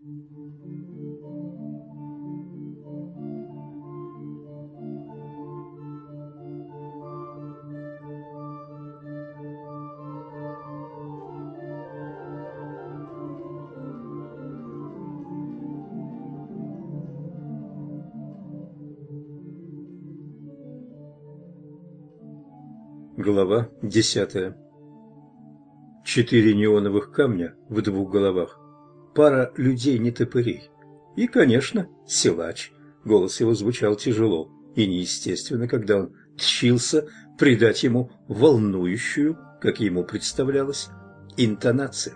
Глава 10. 4 неоновых камня в 2 головах. Пара людей-нетопырей. И, конечно, силач. Голос его звучал тяжело и неестественно, когда он тщился придать ему волнующую, как ему представлялось, интонацию.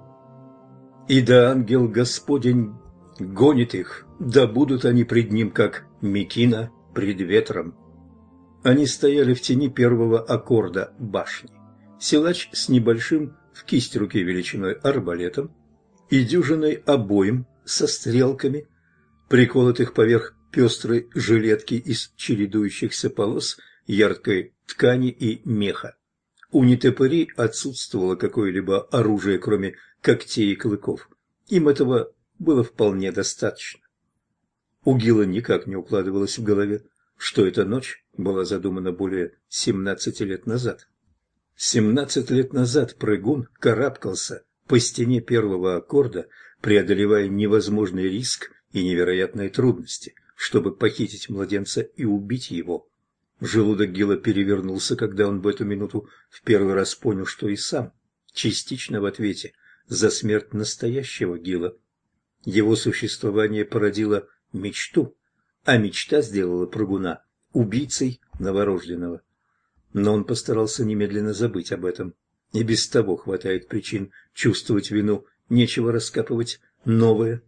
«И да ангел Господень гонит их, да будут они пред ним, как мекина пред ветром». Они стояли в тени первого аккорда башни. Силач с небольшим в кисть руки величиной арбалетом и дюжиной обоим со стрелками, приколотых поверх пестрой жилетки из чередующихся полос яркой ткани и меха. У нетопырей отсутствовало какое-либо оружие, кроме когтей и клыков. Им этого было вполне достаточно. У Гила никак не укладывалось в голове, что эта ночь была задумана более 17 лет назад. 17 лет назад прыгун карабкался по стене первого аккорда, преодолевая невозможный риск и невероятные трудности, чтобы похитить младенца и убить его. Желудок Гила перевернулся, когда он в эту минуту в первый раз понял, что и сам частично в ответе за смерть настоящего Гила. Его существование породило мечту, а мечта сделала прыгуна убийцей новорожденного. Но он постарался немедленно забыть об этом. И без того хватает причин чувствовать вину, нечего раскапывать новое.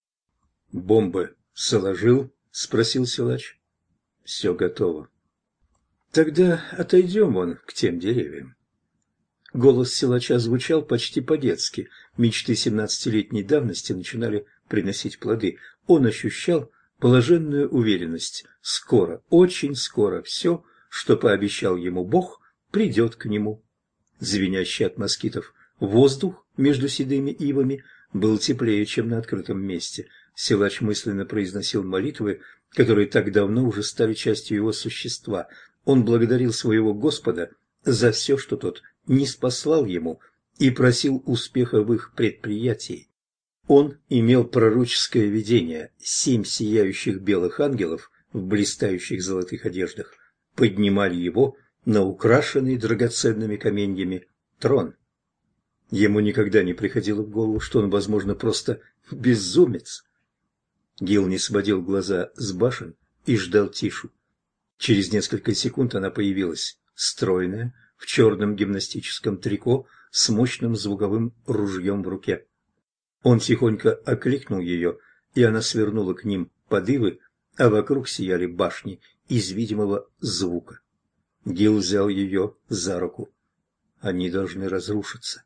«Бомбы сложил?» — спросил силач. «Все готово». «Тогда отойдем вон к тем деревьям». Голос силача звучал почти по-детски. Мечты 17-летней давности начинали приносить плоды. Он ощущал блаженную уверенность. Скоро, очень скоро все, что пообещал ему Бог, придет к нему. Звенящий от москитов воздух между седыми ивами был теплее, чем на открытом месте. Силач мысленно произносил молитвы, которые так давно уже стали частью его существа. Он благодарил своего Господа за все, что тот ниспослал ему, и просил успеха в их предприятии. Он имел пророческое видение: 7 сияющих белых ангелов в блистающих золотых одеждах поднимали его на украшенный драгоценными каменьями трон. Ему никогда не приходило в голову, что он, возможно, просто безумец. Гил не сводил глаза с башен и ждал Тишу. Через несколько секунд она появилась, стройная, в черном гимнастическом трико с мощным звуковым ружьем в руке. Он тихонько окликнул ее, и она свернула к ним под ивы, а вокруг сияли башни из видимого звука. Гил взял ее за руку. Они должны разрушиться.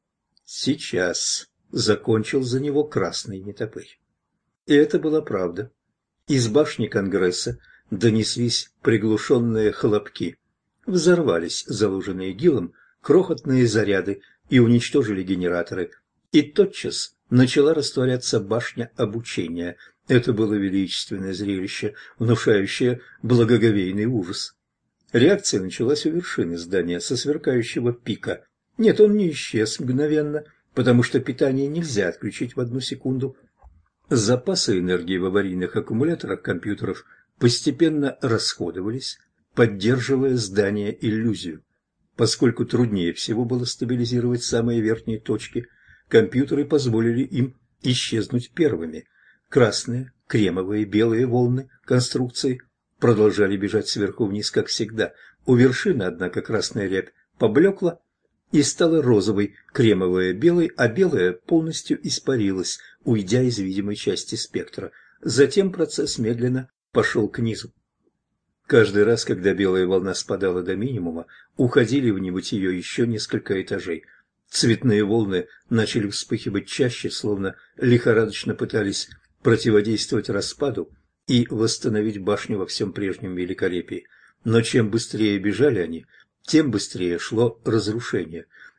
Сейчас закончил за него красный нетопырь. И это была правда. Из башни Конгресса донеслись приглушенные хлопки. Взорвались заложенные Гилом крохотные заряды и уничтожили генераторы. И тотчас начала растворяться башня обучения. Это было величественное зрелище, внушающее благоговейный ужас. Реакция началась у вершины здания со сверкающего пика. Нет, он не исчез мгновенно, потому что питание нельзя отключить в 1 секунду. Запасы энергии в аварийных аккумуляторах компьютеров постепенно расходовались, поддерживая здание иллюзию. Поскольку труднее всего было стабилизировать самые верхние точки, компьютеры позволили им исчезнуть первыми. Красные, кремовые, белые волны конструкции продолжали бежать сверху вниз, как всегда. У вершины, однако, красная рябь поблекла и стала розовой, кремовая – белой, а белая полностью испарилась, уйдя из видимой части спектра. Затем процесс медленно пошел к низу. Каждый раз, когда белая волна спадала до минимума, уходили в небытие еще несколько этажей. Цветные волны начали вспыхивать чаще, словно лихорадочно пытались противодействовать распаду и восстановить башню во всем прежнем великолепии. Но чем быстрее бежали они, тем быстрее шло разрушение.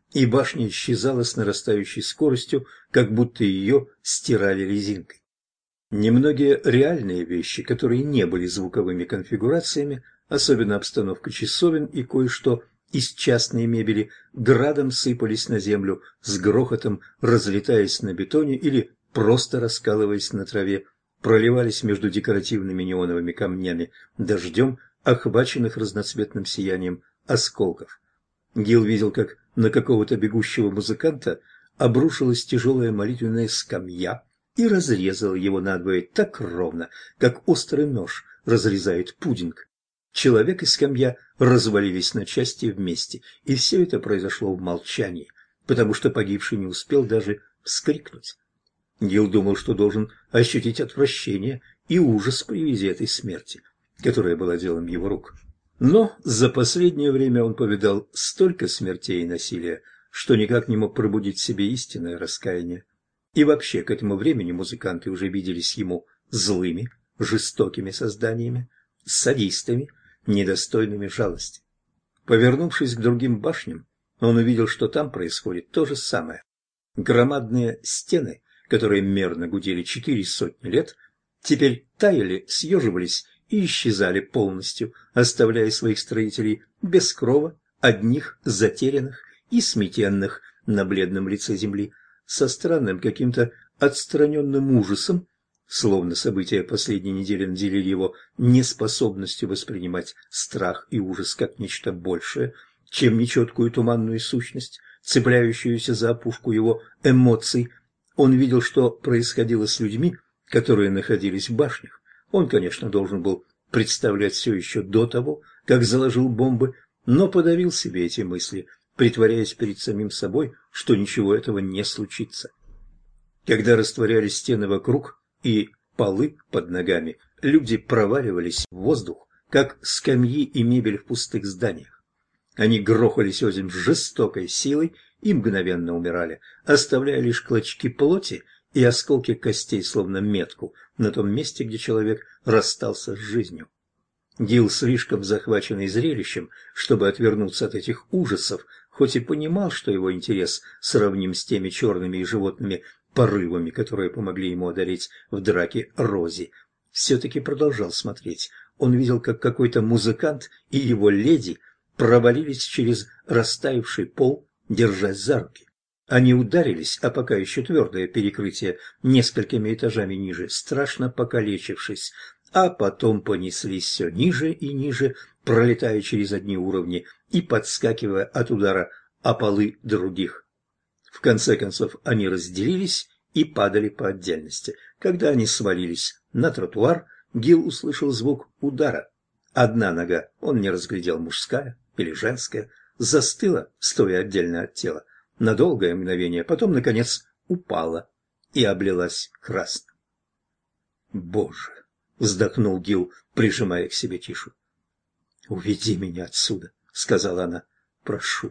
и башня исчезала с нарастающей скоростью, как будто ее стирали резинкой. Немногие реальные вещи, которые не были звуковыми конфигурациями, особенно обстановка часовен и кое-что из частной мебели, градом сыпались на землю, с грохотом разлетаясь на бетоне или просто раскалываясь на траве, проливались между декоративными неоновыми камнями дождем, охваченных разноцветным сиянием осколков. Гил видел, как на какого-то бегущего музыканта обрушилась тяжелая молитвенная скамья и разрезала его надвое так ровно, как острый нож разрезает пудинг. Человек и скамья развалились на части вместе, и все это произошло в молчании, потому что погибший не успел даже вскрикнуть. Гил думал, что должен ощутить отвращение и ужас при виде этой смерти, которая была делом его рук. Но за последнее время он повидал столько смертей и насилия, что никак не мог пробудить в себе истинное раскаяние. И вообще, к этому времени музыканты уже виделись ему злыми, жестокими созданиями, садистами, недостойными жалости. Повернувшись к другим башням, он увидел, что там происходит то же самое. Громадные стены, которые мерно гудели 400 лет, теперь таяли, съеживались и исчезали полностью, оставляя своих строителей без крова, одних, затерянных и сметенных на бледном лице земли, со странным каким-то отстраненным ужасом, словно события последней недели наделили его неспособностью воспринимать страх и ужас как нечто большее, чем нечеткую туманную сущность, цепляющуюся за опушку его эмоций. Он видел, что происходило с людьми, которые находились в башнях. Он, конечно, должен был представлять все еще до того, как заложил бомбы, но подавил себе эти мысли, притворяясь перед самим собой, что ничего этого не случится. Когда растворялись стены вокруг и полы под ногами, люди проваливались в воздух, как скамьи и мебель в пустых зданиях. Они грохались озимь с жестокой силой и мгновенно умирали, оставляя лишь клочки плоти и осколки костей, словно метку, на том месте, где человек расстался с жизнью. Гил, слишком захваченный зрелищем, чтобы отвернуться от этих ужасов, хоть и понимал, что его интерес сравним с теми черными и животными порывами, которые помогли ему одолеть в драке Рози, все-таки продолжал смотреть. Он видел, как какой-то музыкант и его леди провалились через растаявший пол, держась за руки. Они ударились, а пока еще твердое перекрытие, несколькими этажами ниже, страшно покалечившись, а потом понеслись все ниже и ниже, пролетая через одни уровни и подскакивая от удара о полы других. В конце концов они разделились и падали по отдельности. Когда они свалились на тротуар, Гил услышал звук удара. Одна нога, он не разглядел, мужская или женская, застыла, стоя отдельно от тела, на долгое мгновение, потом, наконец, упала и облилась красным. «Боже!» — вздохнул Гил, прижимая к себе Тишу. «Уведи меня отсюда», — сказала она. «Прошу».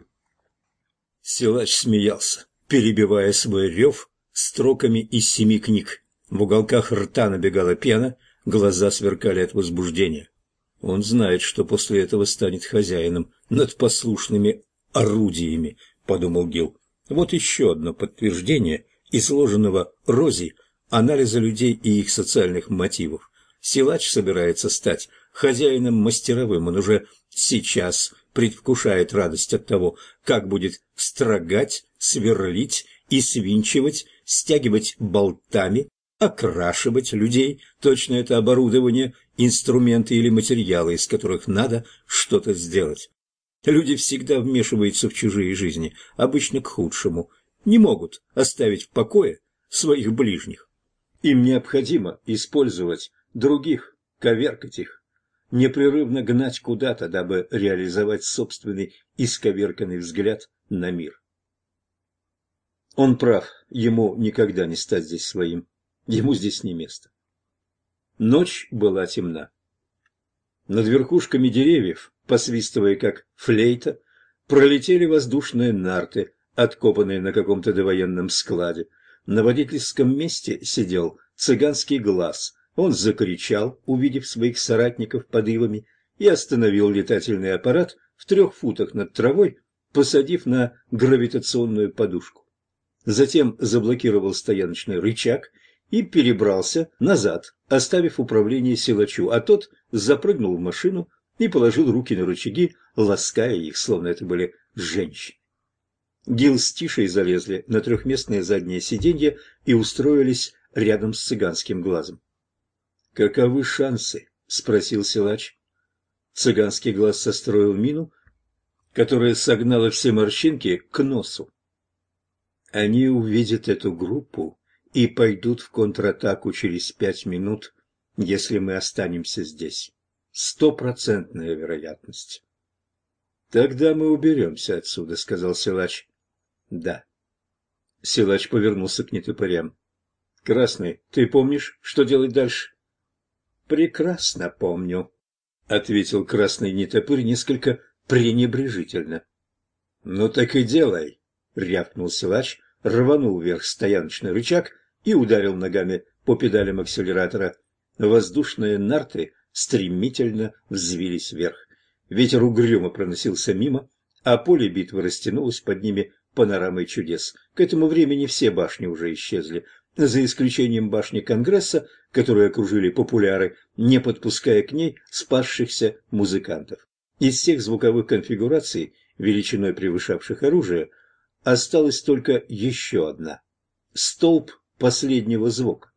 Силач смеялся, перебивая свой рев строками из 7 книг. В уголках рта набегала пена, глаза сверкали от возбуждения. Он знает, что после этого станет хозяином над послушными орудиями, подумал Гил. Вот еще одно подтверждение изложенного Рози анализа людей и их социальных мотивов. Силач собирается стать хозяином мастеровым. Он уже сейчас предвкушает радость от того, как будет строгать, сверлить и свинчивать, стягивать болтами, окрашивать людей. Точно это оборудование, инструменты или материалы, из которых надо что-то сделать. Люди всегда вмешиваются в чужие жизни, обычно к худшему, не могут оставить в покое своих ближних. Им необходимо использовать других, коверкать их, непрерывно гнать куда-то, дабы реализовать собственный исковерканный взгляд на мир. Он прав, ему никогда не стать здесь своим, ему здесь не место. Ночь была темна. Над верхушками деревьев, посвистывая как флейта, пролетели воздушные нарты, откопанные на каком-то довоенном складе. На водительском месте сидел цыганский глаз. Он закричал, увидев своих соратников под ивами, и остановил летательный аппарат в 3 футах над травой, посадив на гравитационную подушку. Затем заблокировал стояночный рычаг и перебрался назад, оставив управление силачу, а тот запрыгнул в машину и положил руки на рычаги, лаская их, словно это были женщины. Гил с Тишей залезли на трехместное заднее сиденье и устроились рядом с цыганским глазом. «Каковы шансы?» — спросил силач. Цыганский глаз состроил мину, которая согнала все морщинки к носу. «Они увидят эту группу и пойдут в контратаку через 5 минут, если мы останемся здесь. 100% вероятность». «Тогда мы уберемся отсюда», — сказал силач. «Да». Силач повернулся к нетопырям. «Красный, ты помнишь, что делать дальше?» «Прекрасно помню», — ответил красный нетопырь несколько пренебрежительно. «Ну так и делай», — рявкнул силач, рванул вверх стояночный рычаг и ударил ногами по педалям акселератора. Воздушные нарты стремительно взвились вверх. Ветер угрюмо проносился мимо, а поле битвы растянулось под ними панорамой чудес. К этому времени все башни уже исчезли, за исключением башни Конгресса, которую окружили популяры, не подпуская к ней спасшихся музыкантов. Из всех звуковых конфигураций, величиной превышавших оружие, осталась только еще одна – столб последнего звука.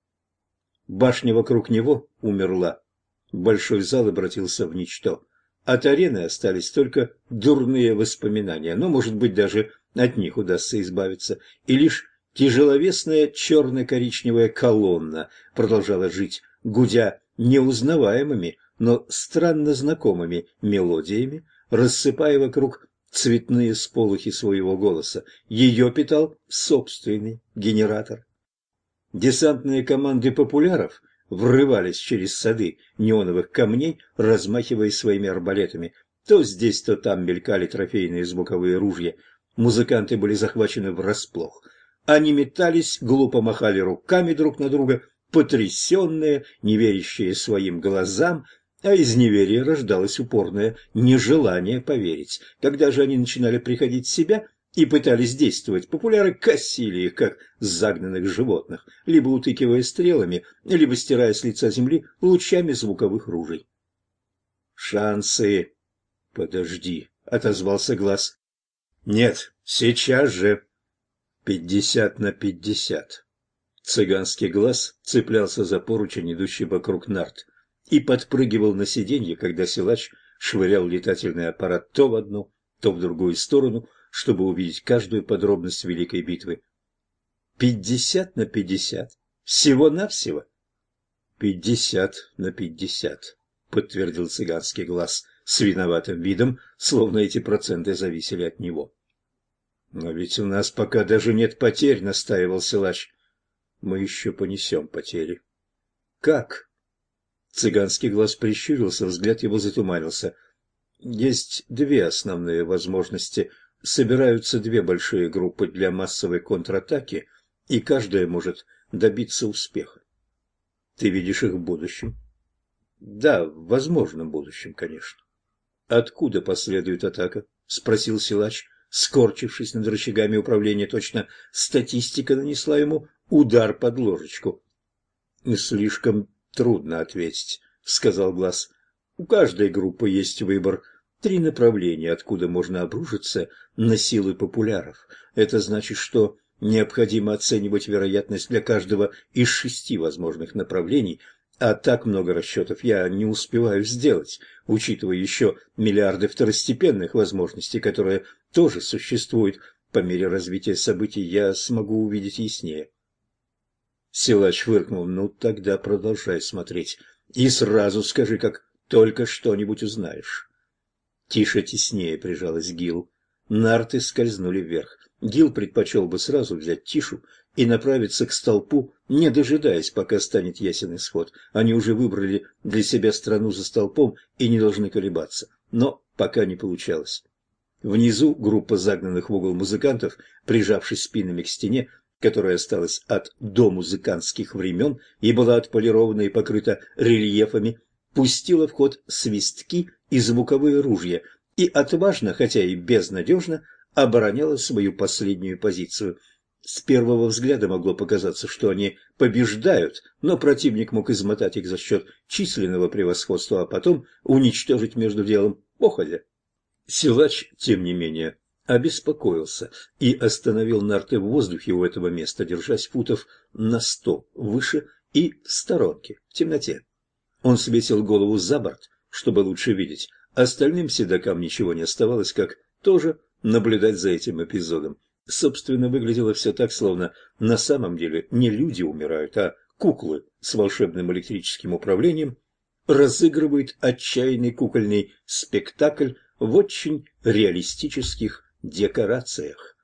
Башня вокруг него умерла. Большой зал обратился в ничто. От арены остались только дурные воспоминания, но, может быть, даже от них удастся избавиться. И лишь тяжеловесная черно-коричневая колонна продолжала жить, гудя неузнаваемыми, но странно знакомыми мелодиями, рассыпая вокруг цветные сполохи своего голоса. Ее питал собственный генератор. Десантные команды популяров врывались через сады неоновых камней, размахивая своими арбалетами. То здесь, то там мелькали трофейные звуковые ружья. Музыканты были захвачены врасплох. Они метались, глупо махали руками друг на друга, потрясенные, не верящие своим глазам, а из неверия рождалось упорное нежелание поверить. Когда же они начинали приходить в себя и пытались действовать, популяры косили их, как загнанных животных, либо утыкивая стрелами, либо стирая с лица земли лучами звуковых ружей. «Шансы!» «Подожди», — отозвался глаз. «Нет, сейчас же!» 50/50. Цыганский глаз цеплялся за поручень, идущий вокруг нарт, и подпрыгивал на сиденье, когда силач швырял летательный аппарат то в одну, то в другую сторону, чтобы увидеть каждую подробность великой битвы. 50/50. Всего-навсего. 50/50, подтвердил цыганский глаз с виноватым видом, словно эти проценты зависели от него. «Но ведь у нас пока даже нет потерь», — настаивал силач. «Мы еще понесем потери». «Как?» Цыганский глаз прищурился, взгляд его затуманился. «Есть две основные возможности. Собираются две большие группы для массовой контратаки, и каждая может добиться успеха. Ты видишь их в будущем?» «Да, в возможном будущем, конечно». «Откуда последует атака?» — спросил силач, скорчившись над рычагами управления. Точно статистика нанесла ему удар под ложечку. «Слишком трудно ответить», — сказал глаз. «У каждой группы есть выбор. 3 направления, откуда можно обрушиться на силы популяров. Это значит, что необходимо оценивать вероятность для каждого из 6 возможных направлений, а так много расчетов я не успеваю сделать, учитывая еще миллиарды второстепенных возможностей, которые тоже существуют. По мере развития событий я смогу увидеть яснее». Силач фыркнул. «Ну, тогда продолжай смотреть. И сразу скажи, как только что-нибудь узнаешь». Тише теснее прижалась Гил. Нарты скользнули вверх. Гил предпочел бы сразу взять Тишу и направиться к столпу, не дожидаясь, пока станет ясен исход. Они уже выбрали для себя страну за столпом и не должны колебаться. Но пока не получалось. Внизу группа загнанных в угол музыкантов, прижавшись спинами к стене, которая осталась от домузыкантских времен и была отполирована и покрыта рельефами, пустила в ход свистки и звуковые ружья, и отважно, хотя и безнадежно, обороняла свою последнюю позицию. С первого взгляда могло показаться, что они побеждают, но противник мог измотать их за счет численного превосходства, а потом уничтожить между делом походя. Силач, тем не менее, обеспокоился и остановил нарты в воздухе у этого места, держась футов на 100 выше и в сторонке, в темноте. Он свесил голову за борт, чтобы лучше видеть. Остальным седокам ничего не оставалось, как тоже наблюдать за этим эпизодом. Собственно, выглядело все так, словно на самом деле не люди умирают, а куклы с волшебным электрическим управлением разыгрывают отчаянный кукольный спектакль в очень реалистических декорациях.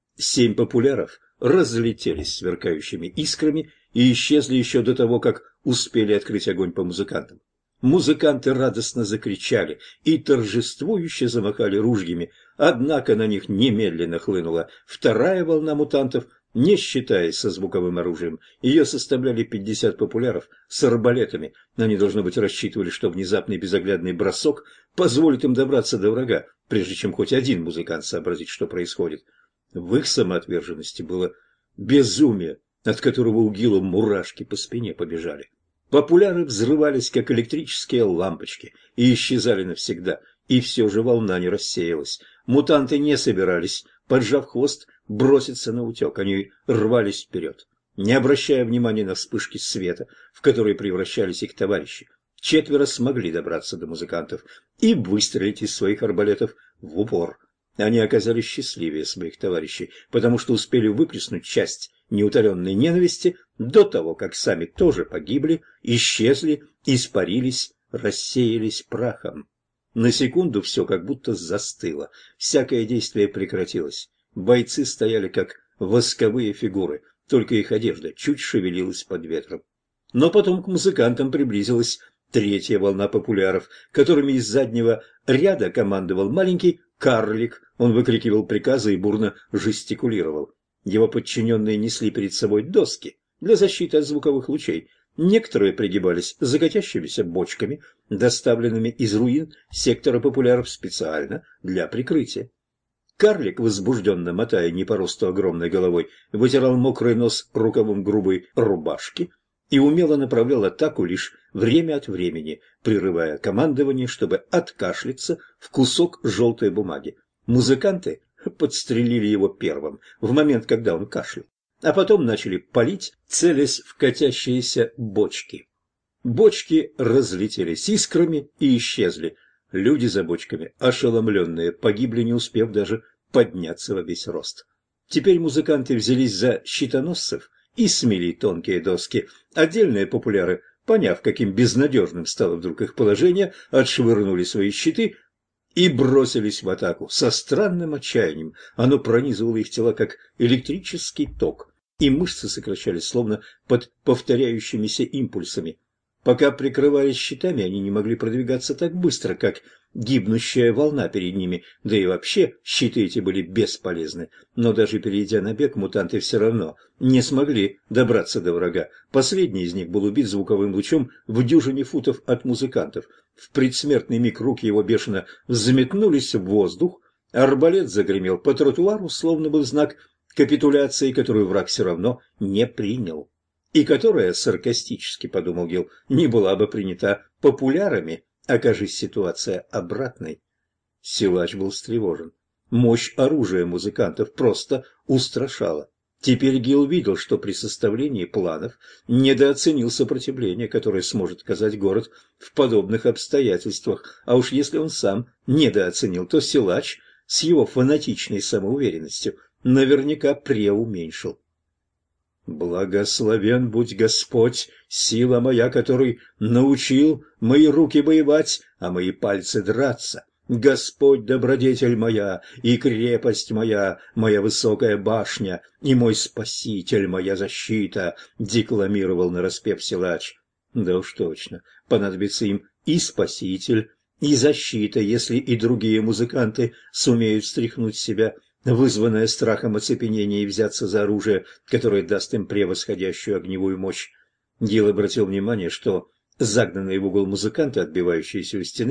7 популяров разлетелись сверкающими искрами и исчезли еще до того, как успели открыть огонь по музыкантам. Музыканты радостно закричали и торжествующе замахали ружьями, однако на них немедленно хлынула вторая волна мутантов, не считаясь со звуковым оружием. Ее составляли 50 популяров с арбалетами. Они, должно быть, рассчитывали, что внезапный безоглядный бросок позволит им добраться до врага, прежде чем хоть один музыкант сообразит, что происходит. В их самоотверженности было безумие, от которого у Гила мурашки по спине побежали. Популяры взрывались, как электрические лампочки, и исчезали навсегда, и все же волна не рассеялась. Мутанты не собирались, поджав хвост, броситься на утек, они рвались вперед, не обращая внимания на вспышки света, в которые превращались их товарищи. 4 смогли добраться до музыкантов и выстрелить из своих арбалетов в упор. Они оказались счастливее своих товарищей, потому что успели выплеснуть часть неутоленной ненависти до того, как сами тоже погибли, исчезли, испарились, рассеялись прахом. На секунду все как будто застыло, всякое действие прекратилось. Бойцы стояли как восковые фигуры, только их одежда чуть шевелилась под ветром. Но потом к музыкантам приблизилась третья волна популяров, которыми из заднего ряда командовал маленький карлик. Он выкрикивал приказы и бурно жестикулировал. Его подчиненные несли перед собой доски для защиты от звуковых лучей. Некоторые пригибались за катящимися бочками, доставленными из руин сектора популяров специально для прикрытия. Карлик, возбужденно мотая не по росту огромной головой, вытирал мокрый нос рукавом грубой рубашки и умело направлял атаку лишь время от времени, прерывая командование, чтобы откашляться в кусок желтой бумаги. Музыканты подстрелили его первым, в момент, когда он кашлял, а потом начали палить, целясь в катящиеся бочки. Бочки разлетелись искрами и исчезли. Люди за бочками, ошеломленные, погибли, не успев даже подняться во весь рост. Теперь музыканты взялись за щитоносцев и смели тонкие доски. Отдельные популяры, поняв, каким безнадежным стало вдруг их положение, отшвырнули свои щиты и бросились в атаку. Со странным отчаянием оно пронизывало их тела, как электрический ток, и мышцы сокращались, словно под повторяющимися импульсами. Пока прикрывались щитами, они не могли продвигаться так быстро, как гибнущая волна перед ними, да и вообще щиты эти были бесполезны. Но даже перейдя на бег, мутанты все равно не смогли добраться до врага. Последний из них был убит звуковым лучом в дюжине футов от музыкантов. В предсмертный миг руки его бешено взметнулись в воздух, арбалет загремел по тротуару, словно был знак капитуляции, которую враг все равно не принял. И которая, саркастически подумал Гил, не была бы принята популярами, окажись ситуация обратной. Силач был встревожен. Мощь оружия музыкантов просто устрашала. Теперь Гил видел, что при составлении планов недооценил сопротивление, которое сможет оказать город в подобных обстоятельствах, а уж если он сам недооценил, то Силач с его фанатичной самоуверенностью наверняка преуменьшил. «Благословен будь Господь, сила моя, который научил мои руки воевать, а мои пальцы драться. Господь добродетель моя и крепость моя, моя высокая башня и мой спаситель, моя защита», — декламировал нараспев Силач. Да уж точно, понадобится им и спаситель, и защита, если и другие музыканты сумеют стряхнуть себя вызванное страхом оцепенение, и взяться за оружие, которое даст им превосходящую огневую мощь. Гил обратил внимание, что загнанные в угол музыканты, отбивающиеся у стены,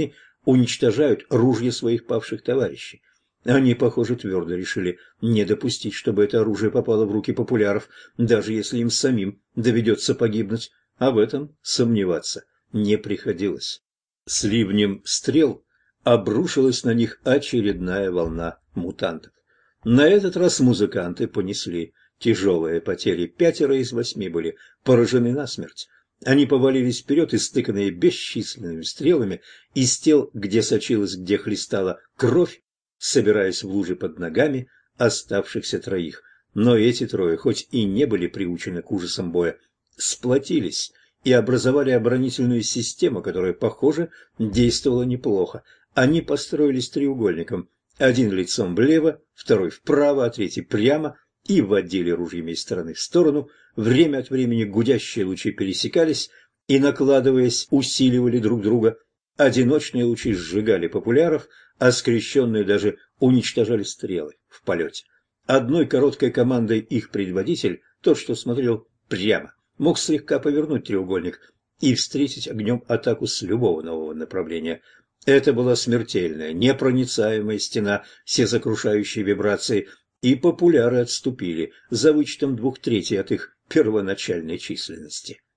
уничтожают ружья своих павших товарищей. Они, похоже, твердо решили не допустить, чтобы это оружие попало в руки популяров, даже если им самим доведется погибнуть, а в этом сомневаться не приходилось. С ливнем стрел обрушилась на них очередная волна мутантов. На этот раз музыканты понесли тяжелые потери. 5 из 8 были поражены насмерть. Они повалились вперед, истыканные бесчисленными стрелами, из тел, где сочилась, где хлестала кровь, собираясь в луже под ногами оставшихся 3. Но эти 3, хоть и не были приучены к ужасам боя, сплотились и образовали оборонительную систему, которая, похоже, действовала неплохо. Они построились треугольником, один лицом влево, 2 вправо, а 3 прямо, и водили ружьями из стороны в сторону. Время от времени гудящие лучи пересекались и, накладываясь, усиливали друг друга. Одиночные лучи сжигали популяров, а скрещенные даже уничтожали стрелы в полете. Одной короткой командой их предводитель, тот, что смотрел прямо, мог слегка повернуть треугольник и встретить огнем атаку с любого нового направления. Это была смертельная, непроницаемая стена всесокрушающей вибрации, и популяры отступили за вычетом 2/3 от их первоначальной численности.